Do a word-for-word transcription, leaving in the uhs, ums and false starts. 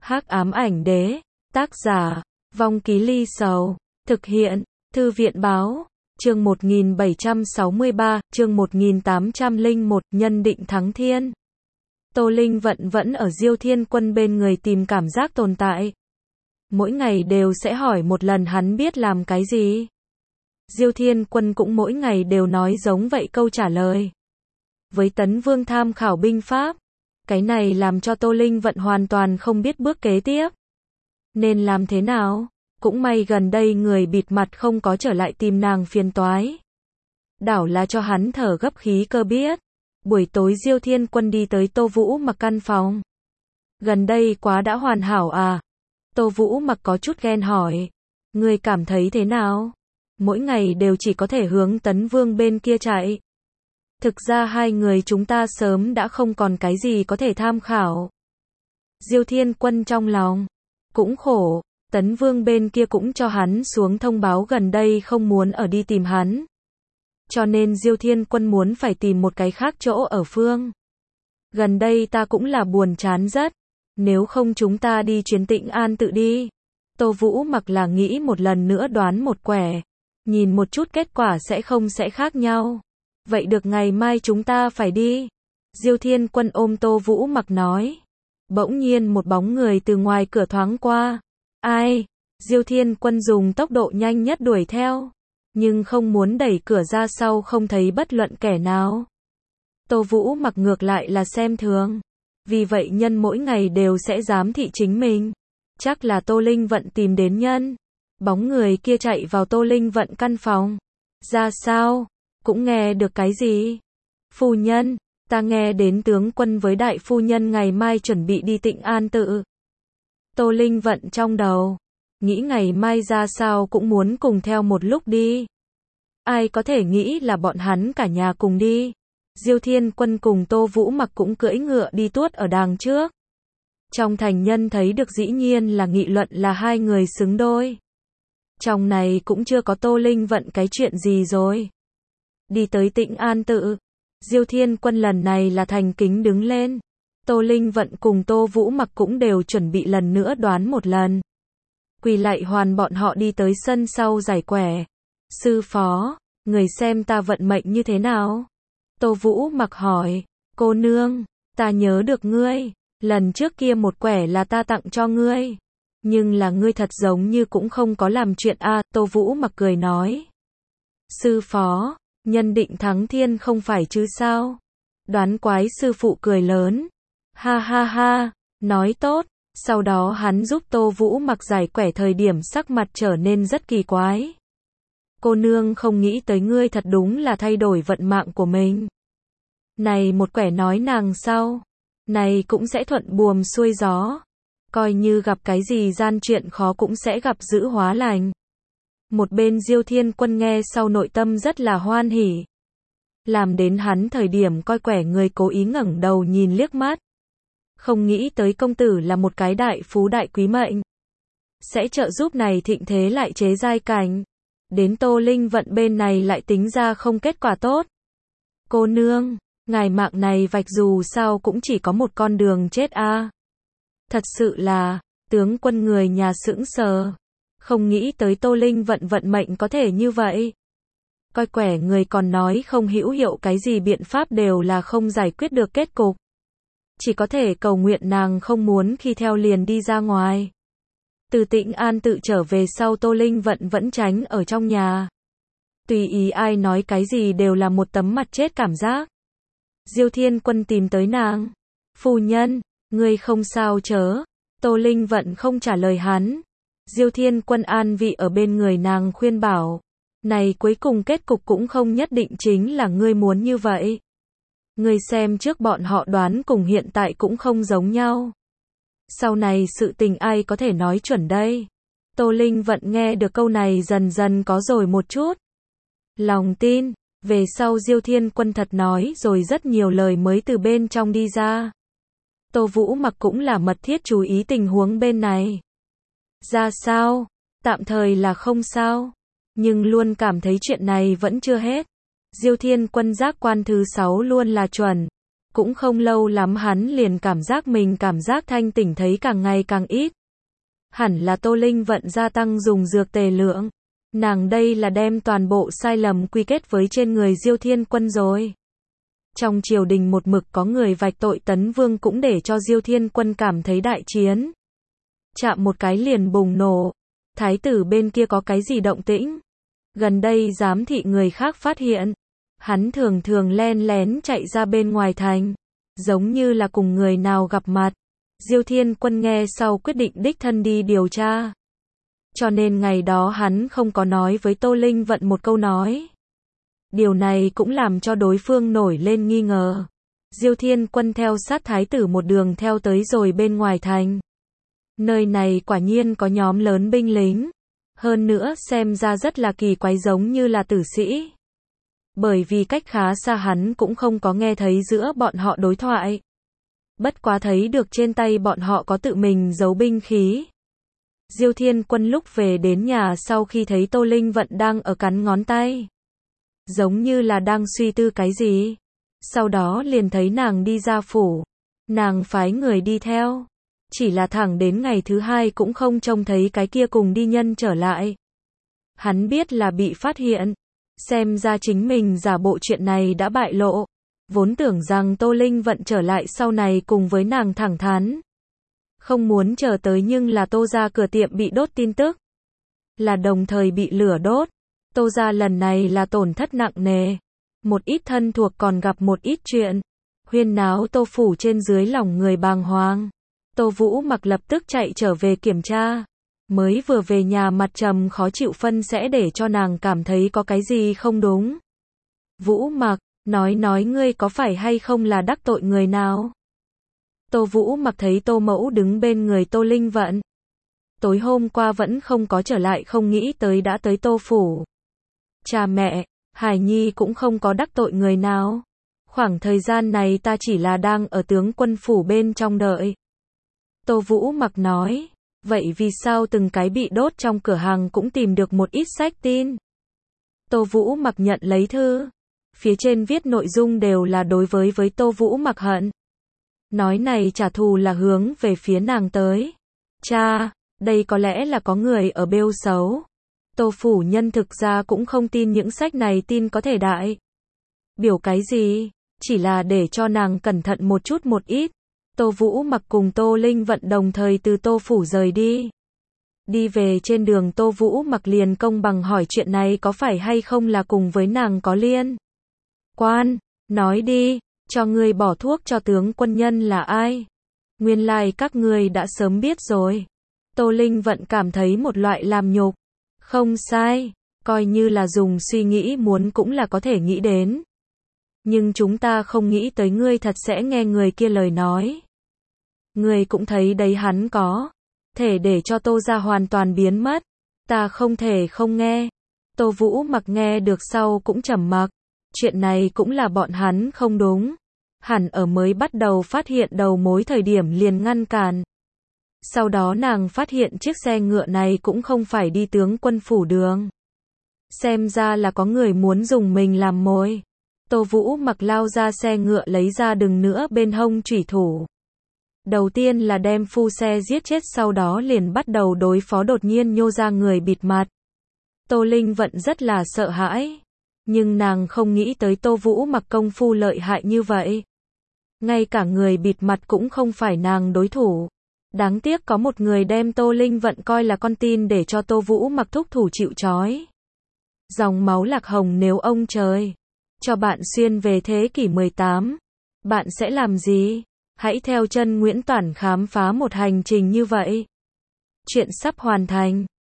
Hắc ám ảnh đế, tác giả, Vong Ký Ly Sầu, thực hiện, Thư viện báo, chương một nghìn bảy trăm sáu mươi ba, chương một nghìn tám trăm lẻ một, nhân định thắng thiên. Tô Linh Vận vẫn ở Diêu Thiên Quân bên người tìm cảm giác tồn tại. Mỗi ngày đều sẽ hỏi một lần hắn biết làm cái gì. Diêu Thiên Quân cũng mỗi ngày đều nói giống vậy câu trả lời. Với Tấn Vương tham khảo binh pháp, cái này làm cho Tô Linh Vận hoàn toàn không biết bước kế tiếp nên làm thế nào. Cũng may gần đây người bịt mặt không có trở lại tìm nàng phiền toái. Đảo là cho hắn thở gấp khí cơ biết. Buổi tối Diêu Thiên Quân đi tới Tô Vũ Mặc căn phòng. Gần đây quá đã hoàn hảo à? Tô Vũ Mặc có chút ghen hỏi. Ngươi cảm thấy thế nào? Mỗi ngày đều chỉ có thể hướng Tấn Vương bên kia chạy. Thực ra hai người chúng ta sớm đã không còn cái gì có thể tham khảo. Diêu Thiên Quân trong lòng cũng khổ. Tấn Vương bên kia cũng cho hắn xuống thông báo gần đây không muốn ở đi tìm hắn. Cho nên Diêu Thiên Quân muốn phải tìm một cái khác chỗ ở phương. Gần đây ta cũng là buồn chán rất. Nếu không chúng ta đi chuyến Tịnh An tự đi. Tô Vũ Mặc là nghĩ một lần nữa đoán một quẻ. Nhìn một chút kết quả sẽ không sẽ khác nhau. Vậy được, ngày mai chúng ta phải đi. Diêu Thiên Quân ôm Tô Vũ Mặc nói. Bỗng nhiên một bóng người từ ngoài cửa thoáng qua. Ai? Diêu Thiên Quân dùng tốc độ nhanh nhất đuổi theo. Nhưng không muốn đẩy cửa ra sau không thấy bất luận kẻ nào. Tô Vũ Mặc ngược lại là xem thường. Vì vậy nhân mỗi ngày đều sẽ giám thị chính mình. Chắc là Tô Linh Vận tìm đến nhân. Bóng người kia chạy vào Tô Linh Vận căn phòng. Ra sao? Cũng nghe được cái gì? Phu nhân, ta nghe đến tướng quân với đại phu nhân ngày mai chuẩn bị đi Tịnh An tự. Tô Linh Vận trong đầu nghĩ ngày mai ra sao cũng muốn cùng theo một lúc đi. Ai có thể nghĩ là bọn hắn cả nhà cùng đi. Diêu Thiên Quân cùng Tô Vũ Mặc cũng cưỡi ngựa đi tuốt ở đằng trước. Trong thành nhân thấy được dĩ nhiên là nghị luận là hai người xứng đôi. Trong này cũng chưa có Tô Linh Vận cái chuyện gì rồi. Đi tới Tịnh An tự. Diêu Thiên Quân lần này là thành kính đứng lên. Tô Linh Vận cùng Tô Vũ Mặc cũng đều chuẩn bị lần nữa đoán một lần. Quỳ lạy hoàn bọn họ đi tới sân sau giải quẻ. Sư phó, người xem ta vận mệnh như thế nào? Tô Vũ Mặc hỏi. Cô nương, ta nhớ được ngươi. Lần trước kia một quẻ là ta tặng cho ngươi. Nhưng là ngươi thật giống như cũng không có làm chuyện a. À, Tô Vũ Mặc cười nói. Sư phó, nhân định thắng thiên không phải chứ sao? Đoán quái sư phụ cười lớn. Ha ha ha, nói tốt. Sau đó hắn giúp Tô Vũ Mặc giải quẻ thời điểm sắc mặt trở nên rất kỳ quái. Cô nương không nghĩ tới ngươi thật đúng là thay đổi vận mạng của mình. Này một quẻ nói nàng sau. Này cũng sẽ thuận buồm xuôi gió. Coi như gặp cái gì gian chuyện khó cũng sẽ gặp dữ hóa lành. Một bên Diêu Thiên Quân nghe sau nội tâm rất là hoan hỉ. Làm đến hắn thời điểm coi quẻ người cố ý ngẩng đầu nhìn liếc mắt. Không nghĩ tới công tử là một cái đại phú đại quý mệnh. Sẽ trợ giúp này thịnh thế lại chế giai cảnh. Đến Tô Linh Vận bên này lại tính ra không kết quả tốt. Cô nương, ngài mạng này vạch dù sao cũng chỉ có một con đường chết a. À. Thật sự là, tướng quân người nhà sững sờ. Không nghĩ tới Tô Linh Vận vận mệnh có thể như vậy. Coi quẻ người còn nói không hữu hiệu cái gì biện pháp đều là không giải quyết được kết cục. Chỉ có thể cầu nguyện nàng không muốn khi theo liền đi ra ngoài. Từ Tịnh An tự trở về sau Tô Linh Vận vẫn tránh ở trong nhà. Tùy ý ai nói cái gì đều là một tấm mặt chết cảm giác. Diêu Thiên Quân tìm tới nàng. Phu nhân, ngươi không sao chớ? Tô Linh Vận không trả lời hắn. Diêu Thiên Quân an vị ở bên người nàng khuyên bảo. Này cuối cùng kết cục cũng không nhất định chính là ngươi muốn như vậy. Ngươi xem trước bọn họ đoán cùng hiện tại cũng không giống nhau. Sau này sự tình ai có thể nói chuẩn đây? Tô Linh Vận nghe được câu này dần dần có rồi một chút lòng tin. Về sau Diêu Thiên Quân thật nói rồi rất nhiều lời mới từ bên trong đi ra. Tô Vũ Mặc cũng là mật thiết chú ý tình huống bên này. Ra sao? Tạm thời là không sao. Nhưng luôn cảm thấy chuyện này vẫn chưa hết. Diêu Thiên Quân giác quan thứ sáu luôn là chuẩn. Cũng không lâu lắm hắn liền cảm giác mình cảm giác thanh tỉnh thấy càng ngày càng ít. Hẳn là Tô Linh Vận gia tăng dùng dược tề lượng. Nàng đây là đem toàn bộ sai lầm quy kết với trên người Diêu Thiên Quân rồi. Trong triều đình một mực có người vạch tội Tấn Vương cũng để cho Diêu Thiên Quân cảm thấy đại chiến. Chạm một cái liền bùng nổ. Thái tử bên kia có cái gì động tĩnh? Gần đây giám thị người khác phát hiện. Hắn thường thường len lén chạy ra bên ngoài thành. Giống như là cùng người nào gặp mặt. Diêu Thiên Quân nghe sau quyết định đích thân đi điều tra. Cho nên ngày đó hắn không có nói với Tô Linh Vận một câu nói. Điều này cũng làm cho đối phương nổi lên nghi ngờ. Diêu Thiên Quân theo sát thái tử một đường theo tới rồi bên ngoài thành. Nơi này quả nhiên có nhóm lớn binh lính. Hơn nữa xem ra rất là kỳ quái giống như là tử sĩ. Bởi vì cách khá xa hắn cũng không có nghe thấy giữa bọn họ đối thoại. Bất quá thấy được trên tay bọn họ có tự mình giấu binh khí. Diêu Thiên Quân lúc về đến nhà sau khi thấy Tô Linh Vận đang ở cắn ngón tay. Giống như là đang suy tư cái gì. Sau đó liền thấy nàng đi ra phủ. Nàng phái người đi theo. Chỉ là thẳng đến ngày thứ hai cũng không trông thấy cái kia cùng đi nhân trở lại. Hắn biết là bị phát hiện. Xem ra chính mình giả bộ chuyện này đã bại lộ. Vốn tưởng rằng Tô Linh Vận trở lại sau này cùng với nàng thẳng thắn. Không muốn chờ tới nhưng là Tô gia cửa tiệm bị đốt tin tức. Là đồng thời bị lửa đốt. Tô gia lần này là tổn thất nặng nề. Một ít thân thuộc còn gặp một ít chuyện. Huyên náo Tô phủ trên dưới lòng người bàng hoàng. Tô Vũ Mặc lập tức chạy trở về kiểm tra. Mới vừa về nhà mặt trầm khó chịu phân sẽ để cho nàng cảm thấy có cái gì không đúng. Vũ Mặc, nói nói ngươi có phải hay không là đắc tội người nào? Tô Vũ Mặc thấy Tô Mẫu đứng bên người Tô Linh Vận. Tối hôm qua vẫn không có trở lại không nghĩ tới đã tới Tô phủ. Cha mẹ, Hải Nhi cũng không có đắc tội người nào. Khoảng thời gian này ta chỉ là đang ở tướng quân phủ bên trong đợi. Tô Vũ Mặc nói, vậy vì sao từng cái bị đốt trong cửa hàng cũng tìm được một ít sách tin? Tô Vũ Mặc nhận lấy thư. Phía trên viết nội dung đều là đối với với Tô Vũ Mặc hận. Nói này trả thù là hướng về phía nàng tới. Cha, đây có lẽ là có người ở bêu xấu. Tô phủ nhân thực ra cũng không tin những sách này tin có thể đại. Biểu cái gì? Chỉ là để cho nàng cẩn thận một chút một ít. Tô Vũ Mặc cùng Tô Linh Vận đồng thời từ Tô phủ rời đi. Đi về trên đường Tô Vũ Mặc liền công bằng hỏi chuyện này có phải hay không là cùng với nàng có liên quan. Nói đi, cho ngươi bỏ thuốc cho tướng quân nhân là ai? Nguyên lai like các ngươi đã sớm biết rồi. Tô Linh Vận cảm thấy một loại làm nhục. Không sai, coi như là dùng suy nghĩ muốn cũng là có thể nghĩ đến. Nhưng chúng ta không nghĩ tới ngươi thật sẽ nghe người kia lời nói. Ngươi cũng thấy đấy hắn có thể để cho Tô gia hoàn toàn biến mất. Ta không thể không nghe. Tô Vũ Mặc nghe được sau cũng trầm mặc. Chuyện này cũng là bọn hắn không đúng. Hẳn ở mới bắt đầu phát hiện đầu mối thời điểm liền ngăn cản. Sau đó nàng phát hiện chiếc xe ngựa này cũng không phải đi tướng quân phủ đường. Xem ra là có người muốn dùng mình làm mồi. Tô Vũ Mặc lao ra xe ngựa lấy ra đừng nữa bên hông chủy thủ. Đầu tiên là đem phu xe giết chết sau đó liền bắt đầu đối phó đột nhiên nhô ra người bịt mặt. Tô Linh Vận rất là sợ hãi. Nhưng nàng không nghĩ tới Tô Vũ Mặc công phu lợi hại như vậy. Ngay cả người bịt mặt cũng không phải nàng đối thủ. Đáng tiếc có một người đem Tô Linh Vận coi là con tin để cho Tô Vũ Mặc thúc thủ chịu trói. Dòng máu lạc hồng nếu ông trời cho bạn xuyên về thế kỷ mười tám, bạn sẽ làm gì? Hãy theo chân Nguyễn Toản khám phá một hành trình như vậy. Chuyện sắp hoàn thành.